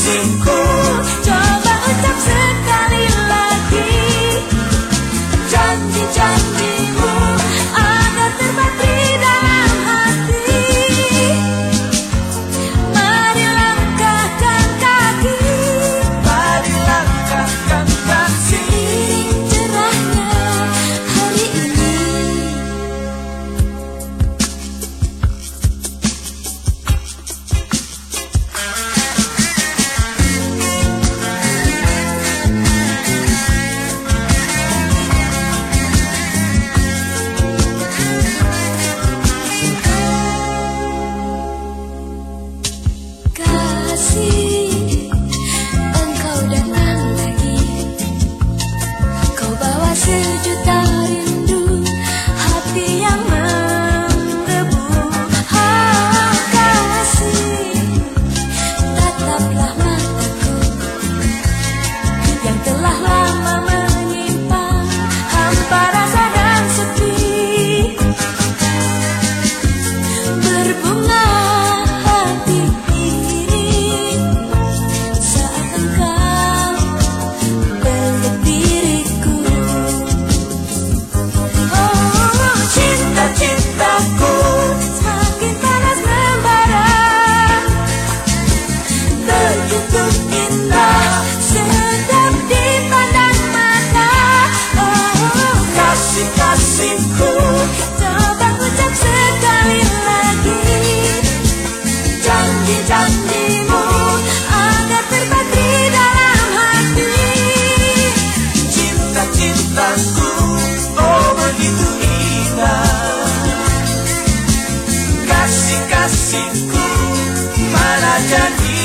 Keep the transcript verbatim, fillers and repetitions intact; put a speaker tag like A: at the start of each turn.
A: kasih-kasihku, coba ucap sekali lagi janji-janjimu agar terpatri dalam hati. Mari langkahkan kaki, mari langkahkan kaki, cerahnya hari ini. Kasih, engkau datang lagi, kau bawa sejuta rindu, hati yang menggebu. Oh kasih, tataplah mataku yang telah lama menyimpan hampa rasa dan sepi. Berbunga hati ini saat engkau peluk diriku. Oh cinta-cintaku semakin panas membara, begitu indah sedap dipandang mata. Oh kasih-kasihku, coba ucap sekali lagi janji-janjimu agar terpatri dalam hati. Cinta-cintaku, oh begitu indah. Kasih-kasihku, mana janji